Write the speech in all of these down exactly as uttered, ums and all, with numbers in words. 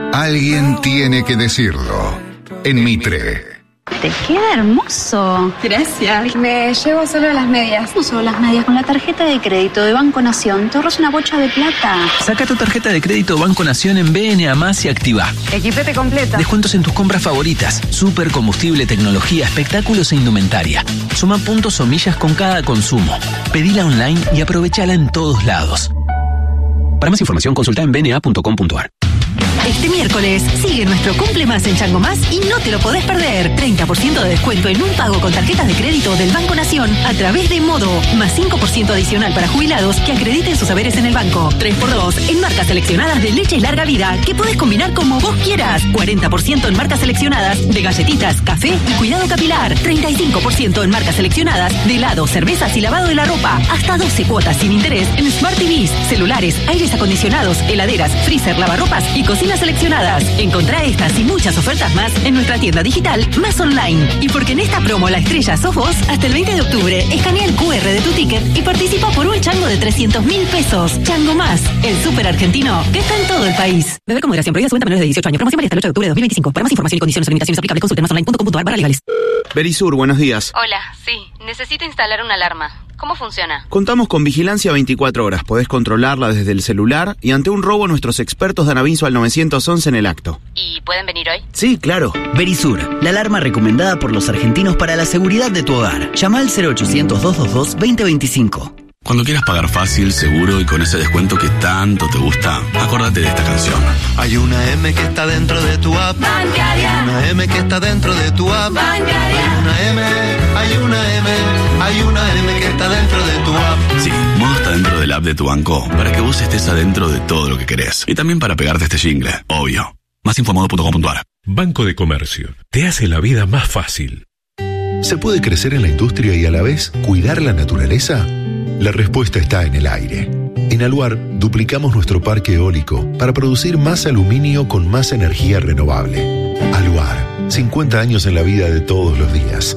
Alguien tiene que decirlo. En Mitre. Te queda hermoso. Gracias. Me llevo solo las medias. No solo las medias. Con la tarjeta de crédito de Banco Nación te ahorras una bocha de plata. Saca tu tarjeta de crédito Banco Nación en B N A más y activa. Equipete completa. Descuentos en tus compras favoritas. Super combustible, tecnología, espectáculos e indumentaria. Suma puntos o millas con cada consumo. Pedila online y aprovechala en todos lados. Para más información consulta en b n a punto com punto a r. Este miércoles sigue nuestro Cumple Más en Chango Más y no te lo podés perder. treinta por ciento de descuento en un pago con tarjetas de crédito del Banco Nación a través de Modo. Más cinco por ciento adicional para jubilados que acrediten sus haberes en el banco. tres por dos en marcas seleccionadas de leche y larga vida que podés combinar como vos quieras. cuarenta por ciento en marcas seleccionadas de galletitas, café y cuidado capilar. treinta y cinco por ciento en marcas seleccionadas de helados, cervezas y lavado de la ropa. Hasta doce cuotas sin interés en Smart T Vs, celulares, aires acondicionados, heladeras, freezer, lavarropas y cocinas seleccionadas. Encontrá estas y muchas ofertas más en nuestra tienda digital Más Online. Y porque en esta promo la estrella sos vos, hasta el veinte de octubre escanea el cu erre de tu ticket y participa por un chango de trescientos mil pesos. Chango Más, el súper argentino que está en todo el país. Beber con moderación, prohibida su venta a menores de dieciocho años. Promoción válida hasta el ocho de octubre de dos mil veinticinco. Para más información y condiciones o limitaciones aplicables, consulte más online punto com punto a r barra legales. Verisur, buenos días. Hola, sí, necesito instalar una alarma. ¿Cómo funciona? Contamos con vigilancia veinticuatro horas. Podés controlarla desde el celular y ante un robo nuestros expertos dan aviso al nueve once en el acto. ¿Y pueden venir hoy? Sí, claro. Verisur, la alarma recomendada por los argentinos para la seguridad de tu hogar. Llama al cero ochocientos, doscientos veintidós, veinte veinticinco. Cuando quieras pagar fácil, seguro y con ese descuento que tanto te gusta, acordate de esta canción. Hay una M que está dentro de tu app. Bancaria. Hay una M que está dentro de tu app. Bancaria. Hay una M, hay una M, hay una M que está dentro de tu app. Sí, Modo está dentro del app de tu banco para que vos estés adentro de todo lo que querés. Y también para pegarte este jingle, obvio. Más info modo punto com punto a r. Banco de Comercio. Te hace la vida más fácil. ¿Se puede crecer en la industria y a la vez cuidar la naturaleza? La respuesta está en el aire. En Aluar duplicamos nuestro parque eólico para producir más aluminio con más energía renovable. Aluar, cincuenta años en la vida de todos los días.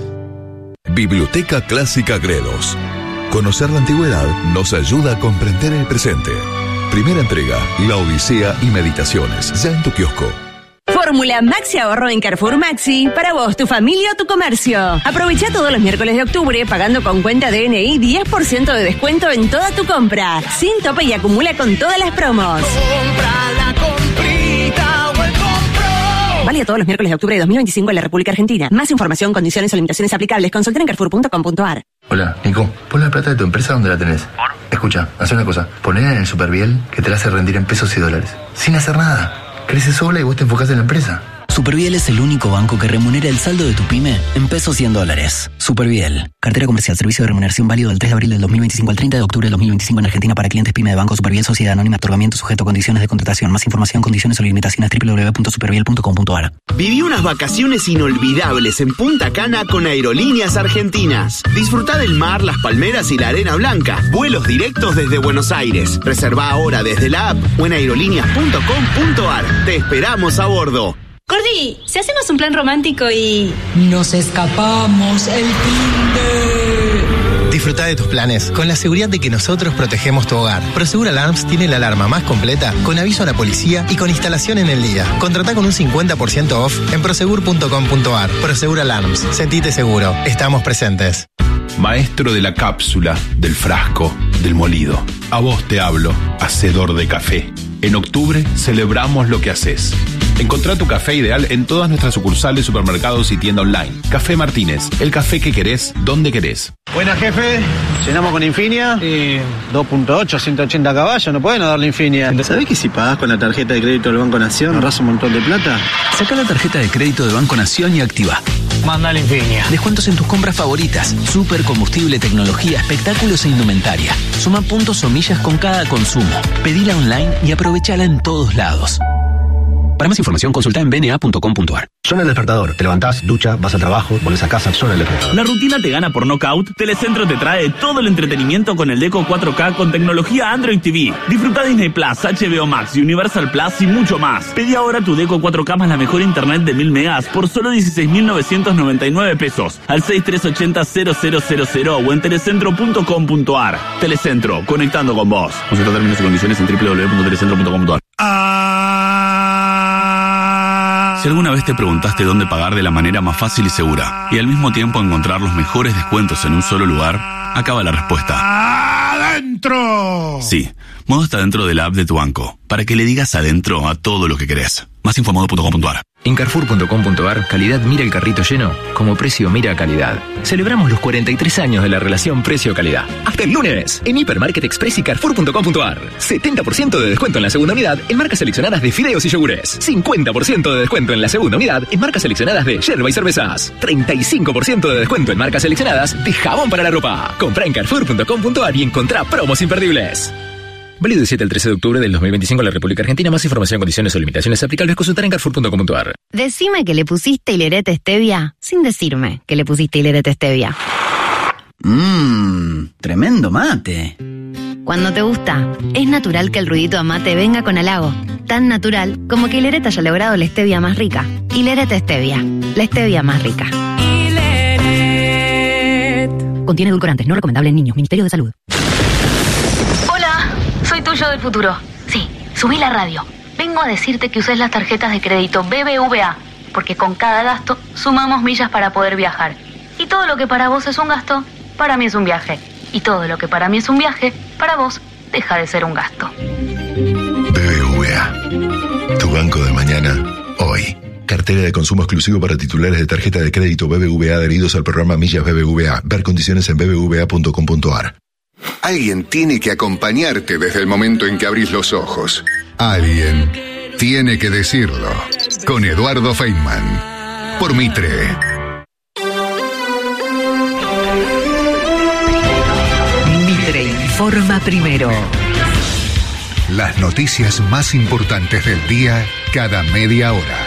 Biblioteca Clásica Gredos. Conocer la antigüedad nos ayuda a comprender el presente. Primera entrega, La Odisea y Meditaciones, ya en tu kiosco. Fórmula Maxi Ahorro en Carrefour Maxi, para vos, tu familia o tu comercio. Aprovecha todos los miércoles de octubre pagando con cuenta D N I diez por ciento de descuento en toda tu compra, sin tope y acumula con todas las promos. Compra la comprita o el compro. Válido todos los miércoles de octubre de dos mil veinticinco en la República Argentina. Más información, condiciones o limitaciones aplicables, consulta en carrefour punto com punto a r. Hola, Nico, pon la plata de tu empresa donde la tenés. ¿Por? Escucha, haz una cosa, ponela en el Superviel que te la hace rendir en pesos y dólares. Sin hacer nada. Crece sola y vos te enfocás en la empresa. Superviel es el único banco que remunera el saldo de tu pyme en pesos y en dólares. Superviel. Cartera comercial. Servicio de remuneración válido del tres de abril del dos mil veinticinco al treinta de octubre del dos mil veinticinco en Argentina para clientes pyme de Banco Superviel Sociedad Anónima. Otorgamiento sujeto a condiciones de contratación. Más información, condiciones o limitaciones doble u doble u doble u punto superviel punto com punto a r. Viví unas vacaciones inolvidables en Punta Cana con Aerolíneas Argentinas. Disfrutá del mar, las palmeras y la arena blanca. Vuelos directos desde Buenos Aires. Reservá ahora desde la app o en aerolíneas punto com punto a r. Te esperamos a bordo. Gordi, si hacemos un plan romántico y... nos escapamos el fin de... Disfruta de tus planes con la seguridad de que nosotros protegemos tu hogar. Prosegur Alarms tiene la alarma más completa, con aviso a la policía y con instalación en el día. Contratá con un cincuenta por ciento off en prosegur punto com punto a r. Prosegur Alarms. Sentite seguro. Estamos presentes. Maestro de la cápsula, del frasco, del molido. A vos te hablo, hacedor de café. En octubre celebramos lo que haces. Encontrá tu café ideal en todas nuestras sucursales, supermercados y tienda online. Café Martínez, el café que querés, donde querés. Buena, jefe. Llenamos con Infinia. Y dos punto ocho, ciento ochenta caballos. No pueden darle Infinia. ¿Sabés que si pagás con la tarjeta de crédito del Banco Nación ahorrás un montón de plata? Saca la tarjeta de crédito de Banco Nación y activa. Manda la Infinia. Descuentos en tus compras favoritas. Super combustible, tecnología, espectáculos e indumentaria. Suma puntos o millas con cada consumo. Pedila online y aprovechala en todos lados. Para más información, consulta en b n a punto com punto a r. Suena el despertador. Te levantás, ducha, vas al trabajo, volvés a casa, suena el despertador. ¿La rutina te gana por knockout? Telecentro te trae todo el entretenimiento con el Deco cuatro K con tecnología Android T V. Disfruta Disney Plus, H B O Max, Universal Plus y mucho más. Pedí ahora tu Deco cuatro K más la mejor internet de mil megas por solo dieciséis mil novecientos noventa y nueve pesos al seis tres ocho cero cero cero cero cero o en telecentro punto com punto a r. Telecentro, conectando con vos. Consulta términos y condiciones en doble u doble u doble u punto telecentro punto com punto a r. Si alguna vez te preguntaste dónde pagar de la manera más fácil y segura y al mismo tiempo encontrar los mejores descuentos en un solo lugar, acaba la respuesta. ¡Adentro! Sí, Modo está dentro de la app de tu banco, para que le digas adentro a todo lo que querés. Más info modo punto com punto a r. En Carrefour punto com punto a r, calidad mira el carrito lleno, como precio mira calidad. Celebramos los cuarenta y tres años de la relación precio-calidad. ¡Hasta el lunes! En Hipermarket Express y Carrefour punto com punto a r. setenta por ciento de descuento en la segunda unidad en marcas seleccionadas de fideos y yogures. cincuenta por ciento de descuento en la segunda unidad en marcas seleccionadas de yerba y cervezas. treinta y cinco por ciento de descuento en marcas seleccionadas de jabón para la ropa. Comprá en Carrefour punto com punto a r y encontrá promos imperdibles. Válido del siete al trece de octubre del dos mil veinticinco en la República Argentina. Más información, condiciones o limitaciones aplicables consultar en Carrefour punto com punto a r. Decime que le pusiste Hilerete Stevia sin decirme que le pusiste Hilerete Stevia. Mmm, tremendo mate. Cuando te gusta, es natural que el ruidito a mate venga con halago. Tan natural como que Hilerete haya logrado la stevia más rica. Hilerete Stevia, la stevia más rica. Hileret. Contiene edulcorantes, no recomendable en niños. Ministerio de Salud. Soy tuyo del futuro. Sí, subí la radio. Vengo a decirte que uses las tarjetas de crédito B B V A, porque con cada gasto sumamos millas para poder viajar. Y todo lo que para vos es un gasto, para mí es un viaje. Y todo lo que para mí es un viaje, para vos deja de ser un gasto. B B V A. Tu banco de mañana, hoy. Cartera de consumo exclusivo para titulares de tarjeta de crédito B B V A adheridos al programa Millas B B V A. Ver condiciones en b b v a punto com punto a r. Alguien tiene que acompañarte desde el momento en que abrís los ojos. Alguien tiene que decirlo. Con Eduardo Feynman. Por Mitre. Mitre informa primero. Las noticias más importantes del día cada media hora.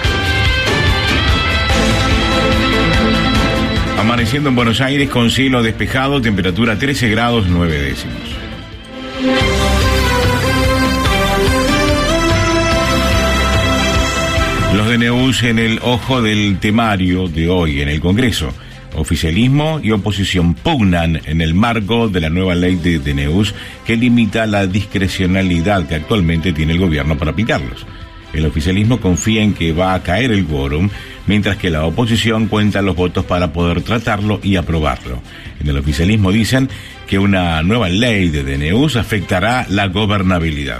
Amaneciendo en Buenos Aires con cielo despejado, temperatura trece grados nueve décimos. Los D N Us en el ojo del temario de hoy en el Congreso. Oficialismo y oposición pugnan en el marco de la nueva ley de D N Us que limita la discrecionalidad que actualmente tiene el gobierno para aplicarlos. El oficialismo confía en que va a caer el quórum, mientras que la oposición cuenta los votos para poder tratarlo y aprobarlo. En el oficialismo dicen que una nueva ley de D N Us afectará la gobernabilidad.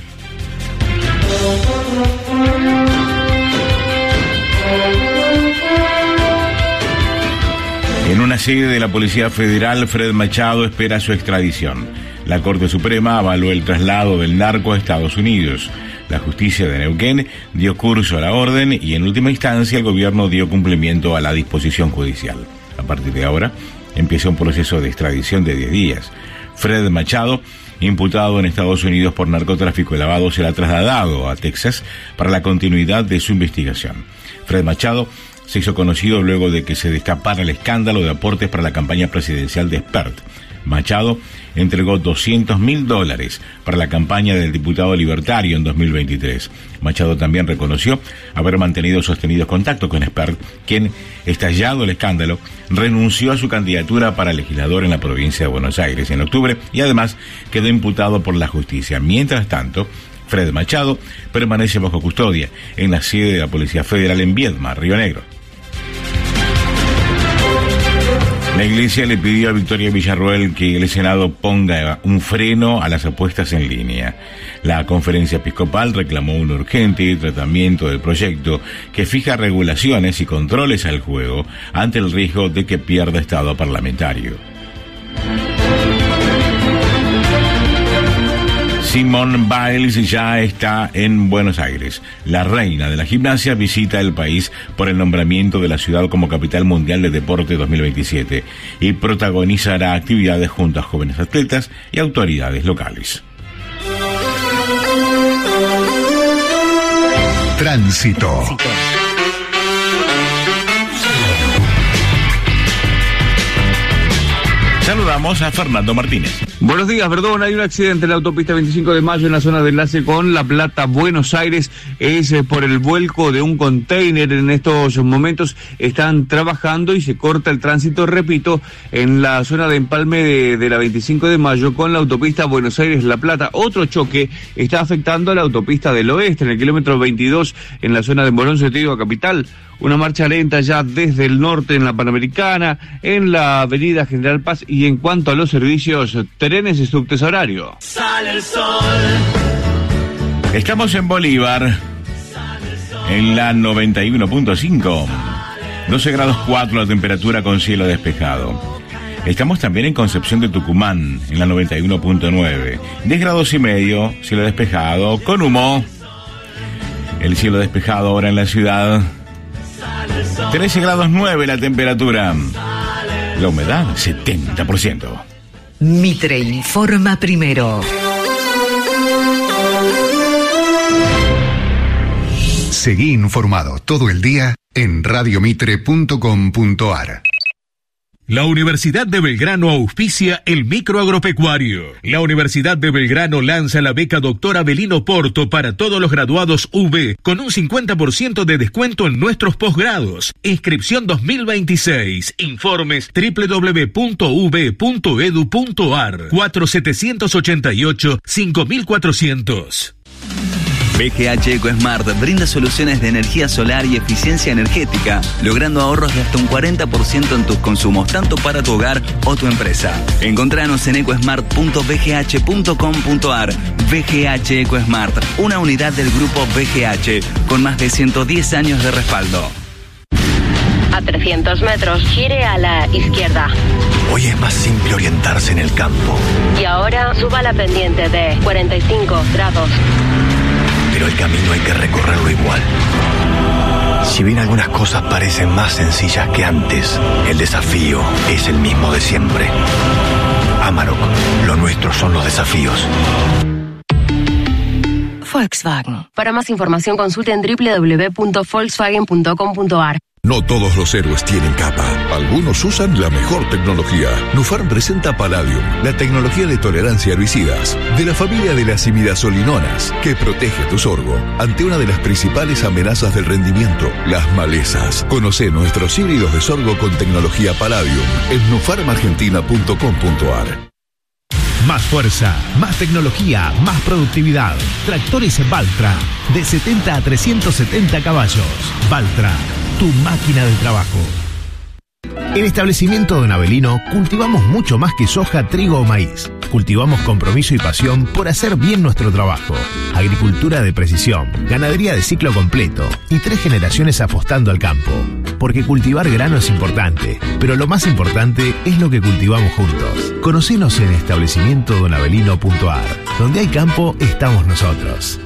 En una sede de la Policía Federal, Fred Machado espera su extradición. La Corte Suprema avaló el traslado del narco a Estados Unidos. La justicia de Neuquén dio curso a la orden y en última instancia el gobierno dio cumplimiento a la disposición judicial. A partir de ahora empieza un proceso de extradición de diez días. Fred Machado, imputado en Estados Unidos por narcotráfico y lavado, será trasladado a Texas para la continuidad de su investigación. Fred Machado se hizo conocido luego de que se destapara el escándalo de aportes para la campaña presidencial de Spert. Machado entregó doscientos mil dólares para la campaña del diputado libertario en dos mil veintitrés. Machado también reconoció haber mantenido sostenidos contactos con Spert, quien, estallado el escándalo, renunció a su candidatura para legislador en la provincia de Buenos Aires en octubre y además quedó imputado por la justicia. Mientras tanto, Fred Machado permanece bajo custodia en la sede de la Policía Federal en Viedma, Río Negro. La Iglesia le pidió a Victoria Villarroel que el Senado ponga un freno a las apuestas en línea. La Conferencia Episcopal reclamó un urgente tratamiento del proyecto que fija regulaciones y controles al juego ante el riesgo de que pierda estado parlamentario. Simone Biles ya está en Buenos Aires. La reina de la gimnasia visita el país por el nombramiento de la ciudad como capital mundial de deporte dos mil veintisiete y protagonizará actividades junto a jóvenes atletas y autoridades locales. Tránsito. Saludamos a Fernando Martínez. Buenos días, perdón, hay un accidente en la autopista veinticinco de mayo en la zona de enlace con La Plata, Buenos Aires. Es eh, por el vuelco de un container. En estos momentos están trabajando y se corta el tránsito, repito, en la zona de empalme de, de la veinticinco de mayo con la autopista Buenos Aires-La Plata. Otro choque está afectando a la autopista del oeste, en el kilómetro veintidós, en la zona de Morón, sentido a Capital. Una marcha lenta ya desde el norte en la Panamericana, en la avenida General Paz, y en cuanto a los servicios, trenes y subtes horario. Sale el sol. Estamos en Bolívar, en la noventa y uno punto cinco. doce grados cuatro la temperatura con cielo despejado. Estamos también en Concepción de Tucumán, en la noventa y uno punto nueve. diez grados y medio, cielo despejado, con humo. El cielo despejado ahora en la ciudad. trece grados nueve la temperatura. La humedad, setenta por ciento. Mitre informa primero. Seguí informado todo el día en radio mitre punto com punto a r. La Universidad de Belgrano auspicia el microagropecuario. La Universidad de Belgrano lanza la beca Doctor Avelino Porto para todos los graduados U B con un cincuenta por ciento de descuento en nuestros posgrados. Inscripción dos mil veintiséis. Informes doble u doble u doble u punto u b punto e d u punto a r. cuatro siete ocho ocho cinco cuatrocientos. B G H EcoSmart brinda soluciones de energía solar y eficiencia energética, logrando ahorros de hasta un cuarenta por ciento en tus consumos, tanto para tu hogar o tu empresa. Encontranos en ecosmart punto b g h punto com punto a r. B G H EcoSmart, una unidad del grupo B G H, con más de ciento diez años de respaldo. A trescientos metros, gire a la izquierda. Hoy es más simple orientarse en el campo. Y ahora suba la pendiente de cuarenta y cinco grados. Pero el camino hay que recorrerlo igual. Si bien algunas cosas parecen más sencillas que antes, el desafío es el mismo de siempre. Amarok, lo nuestro son los desafíos. Volkswagen. Para más información consulte en doble u doble u doble u punto volkswagen punto com punto a r. No todos los héroes tienen capa. Algunos usan la mejor tecnología. Nufarm presenta Palladium, la tecnología de tolerancia a herbicidas de la familia de las imidazolinonas, que protege tu sorgo ante una de las principales amenazas del rendimiento, las malezas. Conoce nuestros híbridos de sorgo con tecnología Palladium en nufarm argentina punto com punto a r. Más fuerza, más tecnología, más productividad. Tractores Valtra, de setenta a trescientos setenta caballos. Valtra, tu máquina de trabajo. En Establecimiento Don Avelino cultivamos mucho más que soja, trigo o maíz. Cultivamos compromiso y pasión por hacer bien nuestro trabajo. Agricultura de precisión, ganadería de ciclo completo y tres generaciones apostando al campo. Porque cultivar grano es importante, pero lo más importante es lo que cultivamos juntos. Conocenos en establecimiento don avelino punto a r. Donde hay campo, estamos nosotros.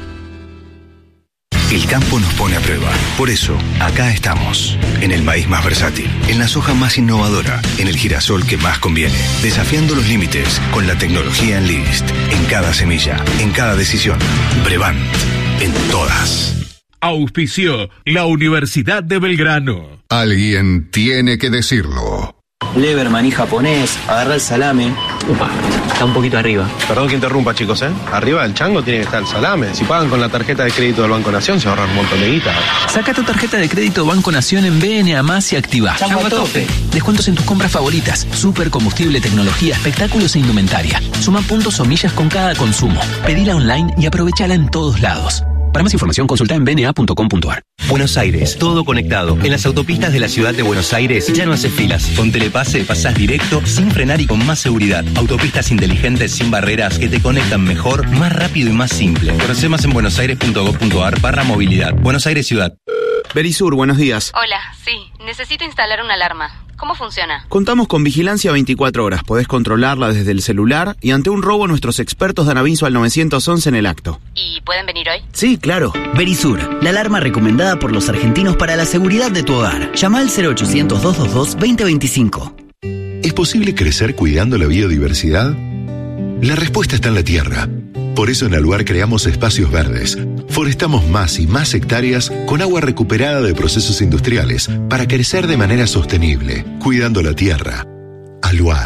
El campo nos pone a prueba. Por eso, acá estamos. En el maíz más versátil, en la soja más innovadora, en el girasol que más conviene. Desafiando los límites con la tecnología Enlist. En cada semilla, en cada decisión. Brevant, en todas. Auspició la Universidad de Belgrano. Alguien tiene que decirlo. Leverman y japonés, agarra el salame. Upa, está un poquito arriba. Perdón que interrumpa, chicos, ¿eh? Arriba del chango tiene que estar el salame. Si pagan con la tarjeta de crédito del Banco Nación, se ahorran un montón de guita. Saca tu tarjeta de crédito Banco Nación en B N A más y activa. Chango a tope. Descuentos en tus compras favoritas. Super combustible, tecnología, espectáculos e indumentaria. Suma puntos o millas con cada consumo. Pedila online y aprovechala en todos lados. Para más información, consulta en b n a punto com punto a r. Buenos Aires, todo conectado. En las autopistas de la ciudad de Buenos Aires ya no haces filas. Con Telepase pasás directo, sin frenar y con más seguridad. Autopistas inteligentes sin barreras que te conectan mejor, más rápido y más simple. Conoce más en buenosaires punto gov punto a r barra movilidad. Buenos Aires Ciudad. Berisur, buenos días. Hola, sí, necesito instalar una alarma. ¿Cómo funciona? Contamos con vigilancia veinticuatro horas. Podés controlarla desde el celular y ante un robo nuestros expertos dan aviso al nueve once en el acto. ¿Y pueden venir hoy? Sí, claro. Berisur, la alarma recomendada por los argentinos para la seguridad de tu hogar. Llama al cero ochocientos, doscientos veintidós, veinte veinticinco. ¿Es posible crecer cuidando la biodiversidad? La respuesta está en la tierra. Por eso en Aluar creamos espacios verdes. Forestamos más y más hectáreas con agua recuperada de procesos industriales para crecer de manera sostenible, cuidando la tierra. Aluar,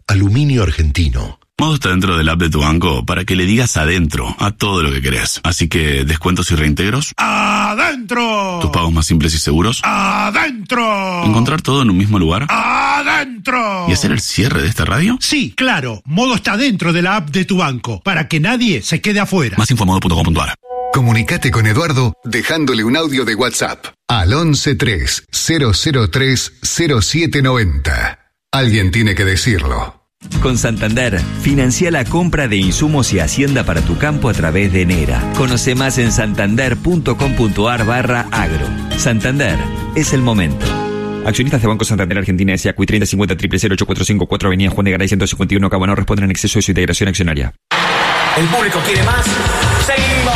Aluminio Argentino. Modo está dentro del app de tu banco para que le digas adentro a todo lo que querés. Así que, descuentos y reintegros. ¡Adentro! Tus pagos más simples y seguros. ¡Adentro! Encontrar todo en un mismo lugar. ¡Adentro! ¿Y hacer el cierre de esta radio? Sí, claro. Modo está dentro de la app de tu banco, para que nadie se quede afuera. Más info modo punto com punto a r. Comunicate con Eduardo dejándole un audio de WhatsApp al once tres cero cero tres cero siete noventa. Alguien tiene que decirlo. Con Santander, financia la compra de insumos y hacienda para tu campo a través de Enera. Conoce más en santander.com.ar barra agro. Santander, es el momento. Accionistas de Banco Santander Argentina S A C U I treinta cincuenta cero cero ocho cuatro cinco cuatro Avenida Juan de Garay ciento cincuenta y uno Cabo no responden en exceso de su integración accionaria. ¿El público quiere más? ¡Seguimos!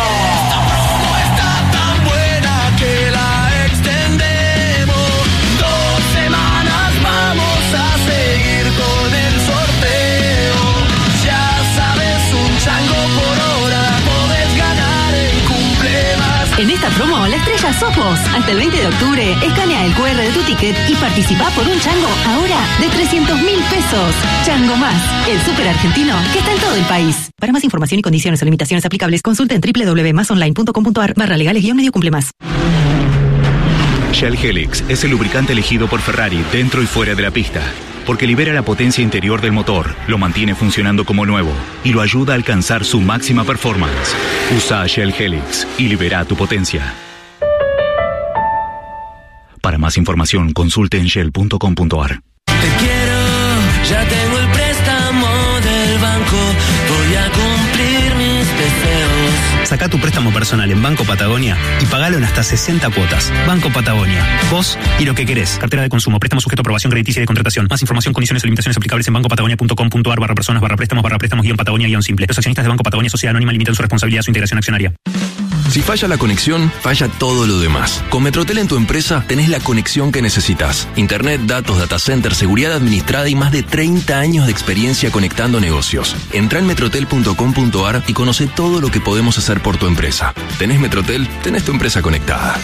En esta promo, la estrella sos vos. Hasta el veinte de octubre, escanea el cu erre de tu ticket y participá por un chango ahora de trescientos mil pesos. Chango Más, el súper argentino que está en todo el país. Para más información y condiciones o limitaciones aplicables, consulta en doble u doble u doble u punto más online punto com punto a r barra legales guión medio cumple más. Shell Helix es el lubricante elegido por Ferrari dentro y fuera de la pista, porque libera la potencia interior del motor, lo mantiene funcionando como nuevo y lo ayuda a alcanzar su máxima performance. Usa Shell Helix y libera tu potencia. Para más información, consulte en shell punto com punto a r. Te quiero, ya tengo el préstamo del banco, voy a cumplir mis deseos. Saca tu préstamo personal en Banco Patagonia y pagalo en hasta sesenta cuotas. Banco Patagonia, vos y lo que querés. Cartera de consumo, préstamo sujeto a aprobación crediticia y de contratación. Más información, condiciones y limitaciones aplicables en bancopatagonia punto com punto a r barra personas barra préstamos barra préstamos guión Patagonia guión simple. Los accionistas de Banco Patagonia Sociedad Anónima limitan su responsabilidad a su integración accionaria. Si falla la conexión, falla todo lo demás. Con Metrotel en tu empresa tenés la conexión que necesitas. Internet, datos, data center, seguridad administrada y más de treinta años de experiencia conectando negocios. Entrá en metrotel punto com punto a r y conoce todo lo que podemos hacer por tu empresa. ¿Tenés Metrotel? Tenés tu empresa conectada.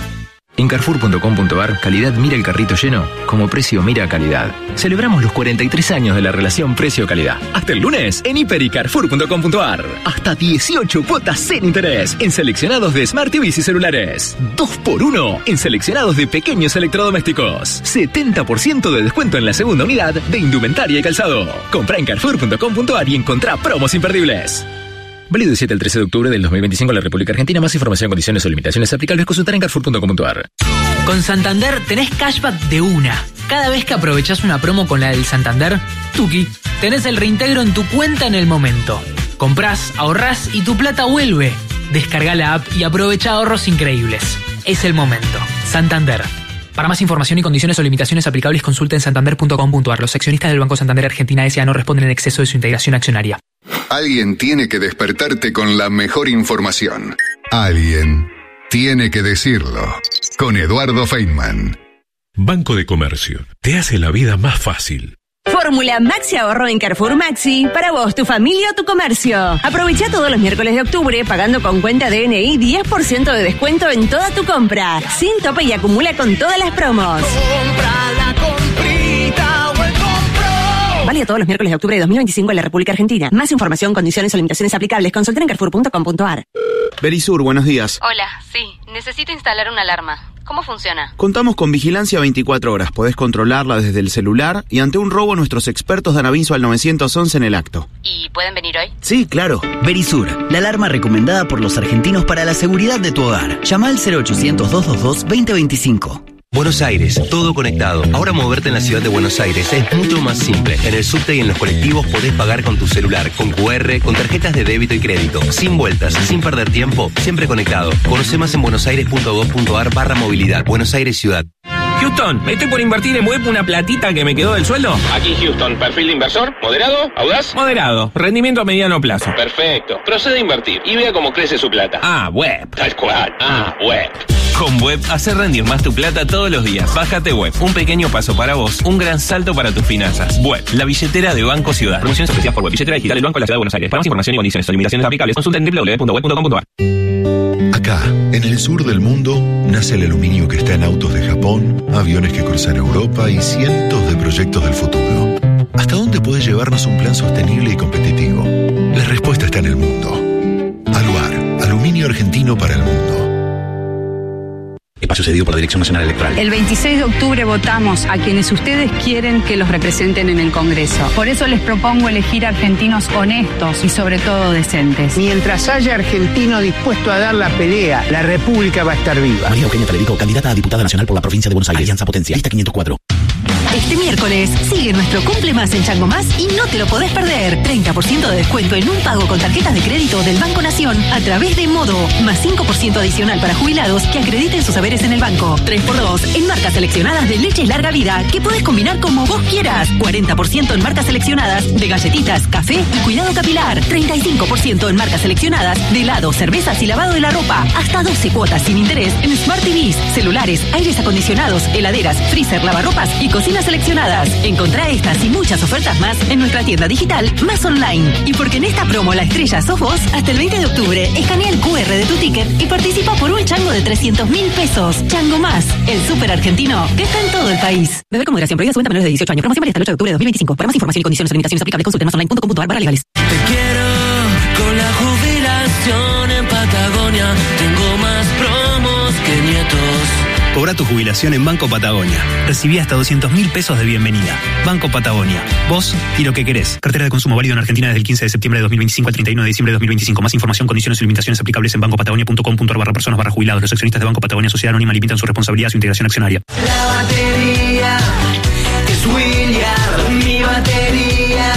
En carrefour punto com punto a r, calidad mira el carrito lleno, como precio mira calidad. Celebramos los cuarenta y tres años de la relación precio-calidad. Hasta el lunes, en hiper y carrefour punto com punto a r. Hasta dieciocho cuotas sin interés en seleccionados de Smart T Vs y celulares. dos por uno en seleccionados de pequeños electrodomésticos. setenta por ciento de descuento en la segunda unidad de indumentaria y calzado. Comprá en carrefour punto com punto a r y encontrá promos imperdibles. Válido del siete al trece de octubre del dos mil veinticinco en la República Argentina. Más información, condiciones o limitaciones aplicables, consultar en carrefour punto com punto a r. Con Santander tenés cashback de una. Cada vez que aprovechás una promo con la del Santander, tuki, tenés el reintegro en tu cuenta en el momento. Comprás, ahorrás y tu plata vuelve. Descarga la app y aprovecha ahorros increíbles. Es el momento. Santander. Para más información y condiciones o limitaciones aplicables, consulta en santander punto com punto a r. Los accionistas del Banco Santander Argentina S A no responden en exceso de su integración accionaria. Alguien tiene que despertarte con la mejor información. Alguien tiene que decirlo. Con Eduardo Feynman. Banco de Comercio. Te hace la vida más fácil. Fórmula Maxi Ahorro en Carrefour Maxi. Para vos, tu familia o tu comercio. Aprovecha todos los miércoles de octubre pagando con cuenta D N I diez por ciento de descuento en toda tu compra. Sin tope y acumula con todas las promos. Compra la comprita o el compro. Válido todos los miércoles de octubre de dos mil veinticinco en la República Argentina. Más información, condiciones o limitaciones aplicables, consulta en carrefour punto com punto a r. Verisur, buenos días. Hola, sí. Necesito instalar una alarma. ¿Cómo funciona? Contamos con vigilancia veinticuatro horas. Podés controlarla desde el celular y ante un robo nuestros expertos dan aviso al nueve once en el acto. ¿Y pueden venir hoy? Sí, claro. Verisur, la alarma recomendada por los argentinos para la seguridad de tu hogar. Llama al cero ochocientos, doscientos veintidós, veinte veinticinco. Buenos Aires, todo conectado. Ahora moverte en la ciudad de Buenos Aires es mucho más simple. En el subte y en los colectivos podés pagar con tu celular, con cu erre, con tarjetas de débito y crédito. Sin vueltas, sin perder tiempo, siempre conectado. Conoce más en buenosaires punto gov punto a r barra movilidad. Buenos Aires Ciudad. Houston, estoy por invertir en web una platita que me quedó del sueldo. Aquí Houston, perfil de inversor, moderado, audaz. Moderado, rendimiento a mediano plazo. Perfecto, procede a invertir y vea cómo crece su plata. Ah, web. Tal cual, ah, web. Con Web, hacer rendir más tu plata todos los días. Bájate Web, un pequeño paso para vos, un gran salto para tus finanzas. Web, la billetera de Banco Ciudad. Promociones especiales por Web, billetera digital del Banco de la Ciudad de Buenos Aires. Para más información y condiciones o limitaciones aplicables, consulta en doble u doble u doble u punto web punto com punto a r. Acá, en el sur del mundo, nace el aluminio que está en autos de Japón, aviones que cruzan Europa y cientos de proyectos del futuro. ¿Hasta dónde puede llevarnos un plan sostenible y competitivo? La respuesta está en el mundo. Aluar, aluminio argentino para el mundo. Espacio cedido por la Dirección Nacional Electoral. El veintiséis de octubre votamos a quienes ustedes quieren que los representen en el Congreso. Por eso les propongo elegir argentinos honestos y sobre todo decentes. Mientras haya argentino dispuesto a dar la pelea, la República va a estar viva. María Eugenia Federico, candidata a diputada nacional por la provincia de Buenos Aires. Alianza Potencia, lista quinientos cuatro. Este miércoles sigue nuestro Cumple Más en Chango Más y no te lo podés perder. treinta por ciento de descuento en un pago con tarjetas de crédito del Banco Nación a través de Modo. Más cinco por ciento adicional para jubilados que acrediten sus haberes en el banco. tres por dos en marcas seleccionadas de leches larga vida que puedes combinar como vos quieras. cuarenta por ciento en marcas seleccionadas de galletitas, café y cuidado capilar. treinta y cinco por ciento en marcas seleccionadas de helados, cervezas y lavado de la ropa. Hasta doce cuotas sin interés en Smart T Vs, celulares, aires acondicionados, heladeras, freezer, lavarropas y cocinas seleccionadas. Encontrá estas y muchas ofertas más en nuestra tienda digital Más Online. Y porque en esta promo la estrella sos vos, hasta el veinte de octubre escanea el cu erre de tu ticket y participa por un chango de trescientos mil pesos. Chango Más, el súper argentino que está en todo el país. Beber con moderación, prohibida su venta a menores de dieciocho años. Promoción válida hasta el ocho de octubre de dos mil veinticinco. Para más información y condiciones o limitaciones aplicables, consulte masonline punto com punto ar barra legales. Te quiero con la jubilación en Patagonia. Tengo más promos que nietos. Cobra tu jubilación en Banco Patagonia. Recibí hasta doscientos mil pesos de bienvenida. Banco Patagonia. Vos y lo que querés. Cartera de consumo válido en Argentina desde el quince de septiembre de dos mil veinticinco al treinta y uno de diciembre de dos mil veinticinco. Más información, condiciones y limitaciones aplicables en bancopatagonia punto com punto ar barra personas barra jubilados. Los accionistas de Banco Patagonia Sociedad Anónima limitan su responsabilidad a su integración accionaria. La batería es William. Mi batería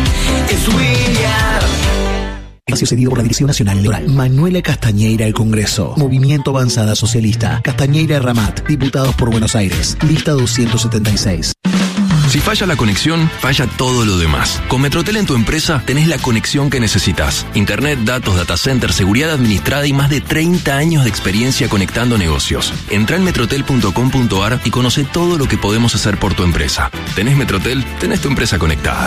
es William. Espacio cedido por la Dirección Nacional Electoral. Manuela Castañeira, el Congreso. Movimiento Avanzada Socialista. Castañeira Ramat. Diputados por Buenos Aires. Lista doscientos setenta y seis. Si falla la conexión, falla todo lo demás. Con Metrotel en tu empresa tenés la conexión que necesitas. Internet, datos, data center, seguridad administrada y más de treinta años de experiencia conectando negocios. Entrá en metrotel punto com punto ar y conoce todo lo que podemos hacer por tu empresa. ¿Tenés Metrotel? Tenés tu empresa conectada.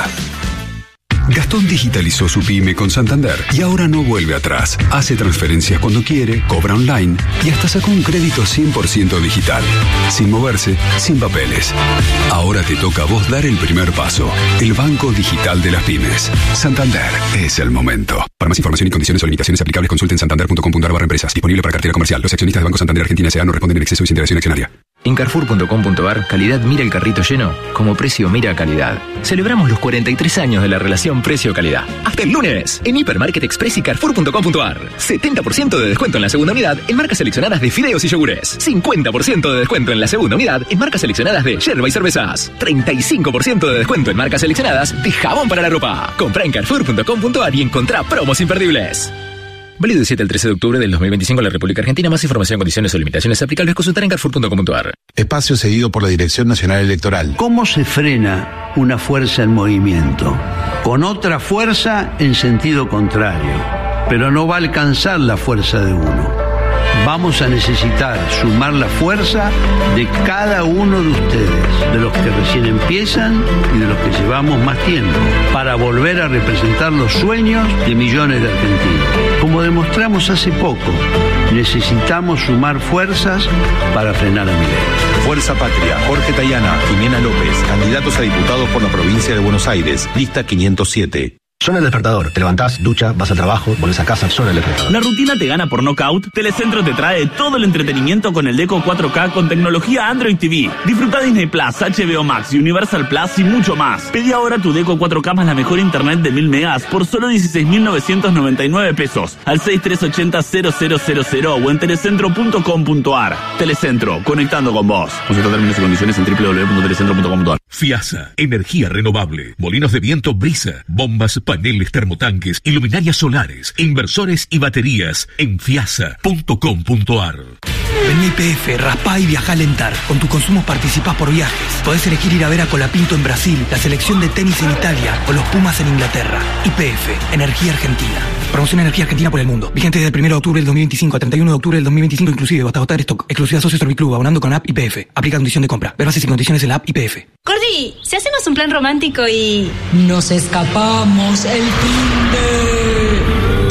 Gastón digitalizó su pyme con Santander y ahora no vuelve atrás. Hace transferencias cuando quiere, cobra online y hasta sacó un crédito cien por ciento digital. Sin moverse, sin papeles. Ahora te toca a vos dar el primer paso. El Banco Digital de las Pymes. Santander es el momento. Para más información y condiciones o limitaciones aplicables, consulten santander punto com punto ar barra empresas. Disponible para cartera comercial. Los accionistas de Banco Santander Argentina S A no responden en exceso y sin integración accionaria. En carrefour punto com punto ar, calidad mira el carrito lleno, como precio mira calidad. Celebramos los cuarenta y tres años de la relación precio-calidad. Hasta el lunes, en Hipermarket Express y carrefour punto com punto ar. setenta por ciento de descuento en la segunda unidad en marcas seleccionadas de fideos y yogures. cincuenta por ciento de descuento en la segunda unidad en marcas seleccionadas de yerba y cervezas. treinta y cinco por ciento de descuento en marcas seleccionadas de jabón para la ropa. Comprá en carrefour punto com punto ar y encontrá promos imperdibles. Válido del siete al trece de octubre del dos mil veinticinco en la República Argentina. Más información, condiciones o limitaciones aplicables, consultar en carrefour punto com punto ar. Espacio cedido por la Dirección Nacional Electoral. ¿Cómo se frena una fuerza en movimiento? Con otra fuerza en sentido contrario. Pero no va a alcanzar la fuerza de uno. Vamos a necesitar sumar la fuerza de cada uno de ustedes, de los que recién empiezan y de los que llevamos más tiempo, para volver a representar los sueños de millones de argentinos. Como demostramos hace poco, necesitamos sumar fuerzas para frenar a Milei. Fuerza Patria, Jorge Tayana, Jimena López, candidatos a diputados por la provincia de Buenos Aires, lista quinientos siete. Suena el despertador, te levantás, ducha, vas al trabajo, volvés a casa, suena el despertador. ¿La rutina te gana por knockout? Telecentro te trae todo el entretenimiento con el Deco cuatro K con tecnología Android T V. Disfruta Disney Plus, H B O Max, Universal Plus y mucho más. Pedí ahora tu Deco cuatro K más la mejor internet de mil megas por solo dieciséis mil novecientos noventa y nueve pesos al seis tres ocho cero cero cero cero cero o en telecentro punto com punto ar. Telecentro, conectando con vos. Consulta términos y condiciones en doble u doble u doble u punto telecentro punto com punto ar. FIASA, energía renovable, molinos de viento Brisa, bombas, paneles termotanques, iluminarias solares, inversores y baterías en fiasa punto com punto ar. Vení a I P F, raspá y viajá a Lentar. Con tus consumos participás por viajes. Podés elegir ir a ver a Colapinto en Brasil, la selección de tenis en Italia o los Pumas en Inglaterra. I P F, Energía Argentina. Promoción Energía Argentina por el mundo. Vigente desde el primero de octubre del dos mil veinticinco a treinta y uno de octubre del dos mil veinticinco inclusive, hasta agotar stock. Exclusiva Socio Serviclub, abonando con app I P F. Aplica condición de compra. Ver bases y condiciones en la app I P F. Cordy, si hacemos un plan romántico y... nos escapamos el fin de...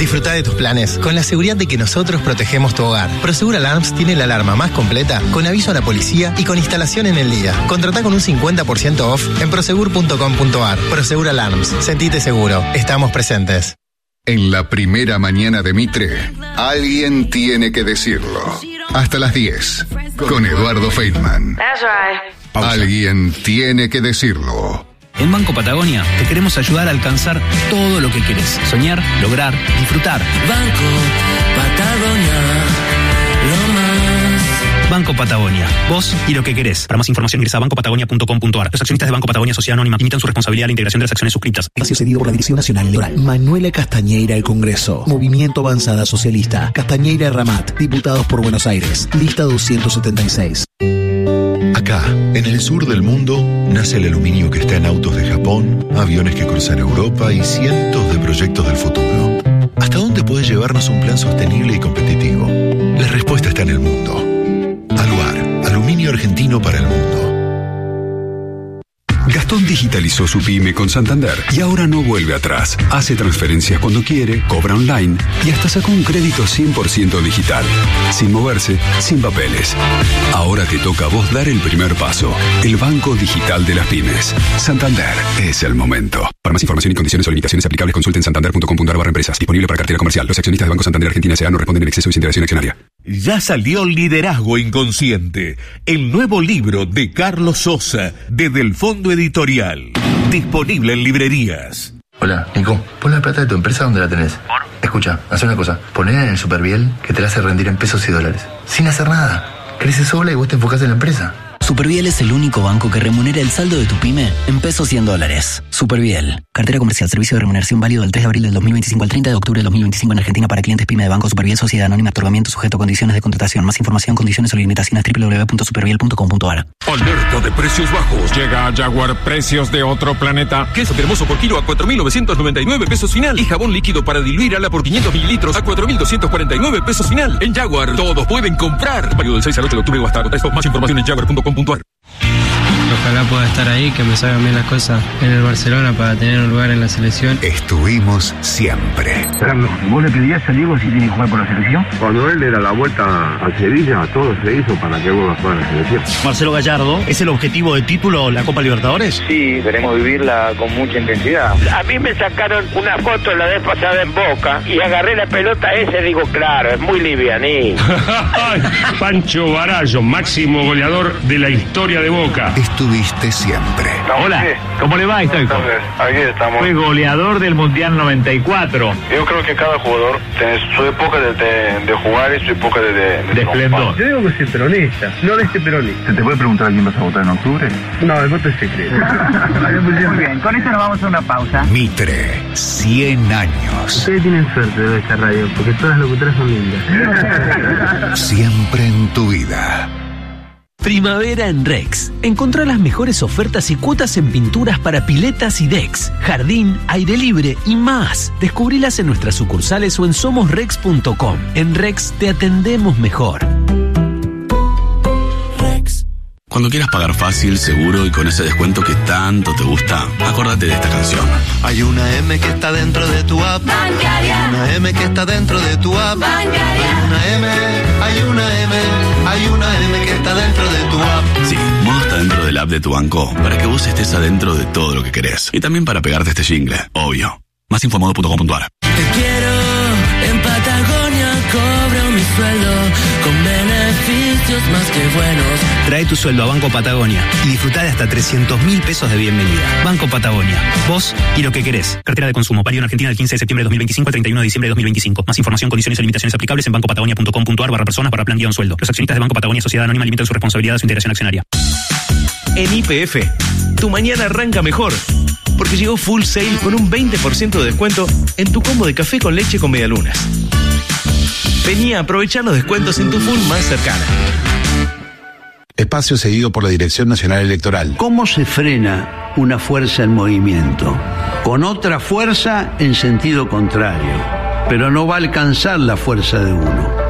Disfruta de tus planes con la seguridad de que nosotros protegemos tu hogar. Prosegur Alarms tiene la alarma más completa, con aviso a la policía y con instalación en el día. Contratá con un cincuenta por ciento off en prosegur punto com punto ar. Prosegur Alarms. Sentite seguro. Estamos presentes. En la primera mañana de Mitre, alguien tiene que decirlo. Hasta las diez, con Eduardo Feynman. Alguien tiene que decirlo. En Banco Patagonia te queremos ayudar a alcanzar todo lo que querés. Soñar, lograr, disfrutar. Banco Patagonia, lo más. Banco Patagonia, vos y lo que querés. Para más información ingresa a banco patagonia punto com punto ar. Los accionistas de Banco Patagonia Sociedad Anónima limitan su responsabilidad a la integración de las acciones suscritas. Espacio cedido por la Dirección Nacional Electoral. Manuela Castañeira al Congreso. Movimiento Avanzada Socialista. Castañeira Ramat. Diputados por Buenos Aires. Lista doscientos setenta y seis. Acá, en el sur del mundo, nace el aluminio que está en autos de Japón, aviones que cruzan Europa y cientos de proyectos del futuro. ¿Hasta dónde puede llevarnos un plan sostenible y competitivo? La respuesta está en el mundo. Aluar, aluminio argentino para el mundo. Gastón digitalizó su pyme con Santander y ahora no vuelve atrás. Hace transferencias cuando quiere, cobra online y hasta sacó un crédito cien por ciento digital. Sin moverse, sin papeles. Ahora te toca a vos dar el primer paso. El Banco Digital de las Pymes. Santander es el momento. Para más información y condiciones o limitaciones aplicables, consulten santander punto com punto ar barra empresas. Disponible para cartera comercial. Los accionistas de Banco Santander Argentina S A no responden en exceso de su integración accionaria. Ya salió Liderazgo Inconsciente, el nuevo libro de Carlos Sosa, desde el Fondo Editorial. Disponible en librerías. Hola, Nico, pon la plata de tu empresa donde la tenés. ¿Por? Escucha, haz una cosa, ponela en el Superviel que te la hace rendir en pesos y dólares. Sin hacer nada. Crece sola y vos te enfocás en la empresa. Superviel es el único banco que remunera el saldo de tu pyme en pesos y en dólares. Superviel. Cartera comercial. Servicio de remuneración válido del tres de abril del dos mil veinticinco al treinta de octubre del dos mil veinticinco en Argentina para clientes pyme de Banco Superviel Sociedad Anónima. Otorgamiento sujeto a condiciones de contratación. Más información, condiciones o limitaciones doble u doble u doble u punto superviel punto com punto ar. Alerta de precios bajos. Llega a Jaguar, precios de otro planeta. Queso cremoso por kilo a cuatro mil novecientos noventa y nueve pesos final. Y jabón líquido para diluir ala por quinientos mililitros a cuatro mil doscientos cuarenta y nueve pesos final. En Jaguar, todos pueden comprar. Válido del seis al ocho de octubre o hasta agotar. Más información en jaguar punto com punto ar. Ojalá pueda estar ahí, que me salgan bien las cosas en el Barcelona para tener un lugar en la selección. Estuvimos siempre. Pero, ¿vos le pedías a Diego si tiene que jugar por la selección? Cuando él era la vuelta a Sevilla, todo se hizo para que vuelva a jugar en la selección. Marcelo Gallardo, ¿es el objetivo de título la Copa Libertadores? Sí, queremos vivirla con mucha intensidad. A mí me sacaron una foto la vez pasada en Boca y agarré la pelota esa y digo, claro, es muy livianí. Pancho Barallo, máximo goleador de la historia de Boca. Estuviste siempre. Hola, ¿cómo le va, Stoico? Aquí estamos. Fue goleador del Mundial noventa y cuatro. Yo creo que cada jugador tiene su época de, de, de jugar y su época de, de, de, de esplendor. Yo digo que soy peronista, no de este peronista. ¿Se te puede preguntar a quién vas a votar en octubre? No, el voto es secreto. Muy bien, con esto nos vamos a una pausa. Mitre, cien años. Ustedes tienen suerte de esta radio, porque todas las locutoras son lindas. Siempre en tu vida. Primavera en Rex. Encontrá las mejores ofertas y cuotas en pinturas para piletas y decks, jardín, aire libre y más. Descubrilas en nuestras sucursales o en somos rex punto com. En Rex te atendemos mejor. Rex. Cuando quieras pagar fácil, seguro y con ese descuento que tanto te gusta, acórdate de esta canción. Hay una M que está dentro de tu app bancaria. Una M que está dentro de tu app bancaria. Hay una M, hay una M, hay una M que está dentro de tu app. Sí, Modo está dentro del app de tu banco para que vos estés adentro de todo lo que querés. Y también para pegarte este jingle, obvio. Más info modo punto com punto ar. Te quiero, en Patagonia cobro mi sueldo con beneficios más que buenos. Trae tu sueldo a Banco Patagonia y disfrutá de hasta trescientos mil pesos de bienvenida. Banco Patagonia, vos y lo que querés. Cartera de consumo, válido en Argentina del quince de septiembre de dos mil veinticinco al treinta y uno de diciembre de dos mil veinticinco. Más información, condiciones y limitaciones aplicables en banco patagonia punto com punto ar barra personas para plan guión sueldo. Los accionistas de Banco Patagonia Sociedad Anónima limitan su responsabilidad a su integración accionaria. En Y P F, tu mañana arranca mejor, porque llegó Full Sale con un veinte por ciento de descuento en tu combo de café con leche con medialunas. Vení a aprovechar los descuentos en tu Full más cercana. Espacio cedido por la Dirección Nacional Electoral. ¿Cómo se frena una fuerza en movimiento? Con otra fuerza en sentido contrario, pero no va a alcanzar la fuerza de uno.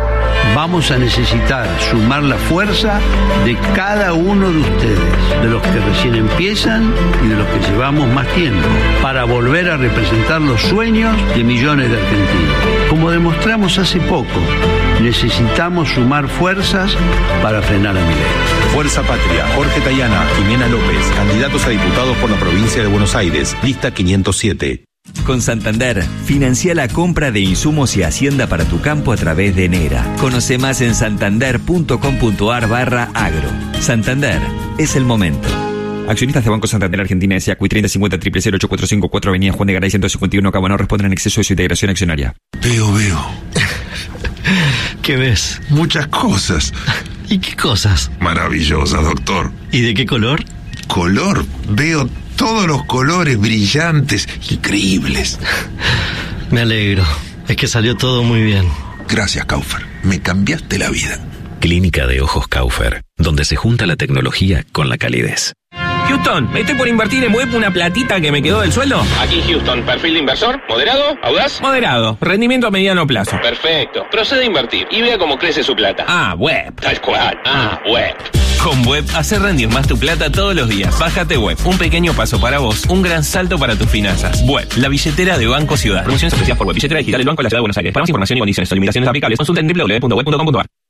Vamos a necesitar sumar la fuerza de cada uno de ustedes, de los que recién empiezan y de los que llevamos más tiempo, para volver a representar los sueños de millones de argentinos. Como demostramos hace poco, necesitamos sumar fuerzas para frenar a Milei. Fuerza Patria, Jorge Tayana, Jimena López, candidatos a diputados por la provincia de Buenos Aires, lista quinientos siete. Con Santander, financia la compra de insumos y hacienda para tu campo a través de Nera. Conoce más en santander.com.ar barra agro. Santander, es el momento. Accionistas de Banco Santander Argentina S A Q treinta cincuenta cero cero ocho cuatro cinco cuatro Avenida Juan de Garay ciento cincuenta y uno Cabo no responden en exceso de su integración accionaria. Veo, veo. ¿Qué ves? Muchas cosas. ¿Y qué cosas? Maravillosas, doctor. ¿Y de qué color? ¿Color? Veo todos los colores brillantes, increíbles. Me alegro. Es que salió todo muy bien. Gracias, Kaufer. Me cambiaste la vida. Clínica de Ojos Kaufer, donde se junta la tecnología con la calidez. Houston, me estoy por invertir en web una platita que me quedó del sueldo. Aquí Houston, perfil de inversor, moderado, audaz. Moderado, rendimiento a mediano plazo. Perfecto, procede a invertir y vea cómo crece su plata. Ah, web. Tal cual, ah, web. Con Web, hace rendir más tu plata todos los días. Bájate Web, un pequeño paso para vos, un gran salto para tus finanzas. Web, la billetera de Banco Ciudad. Promociones especiales por Web, billetera digital del Banco de la Ciudad de Buenos Aires. Para más información y condiciones o limitaciones aplicables, consulta en doble u doble u doble u punto web punto com punto a r.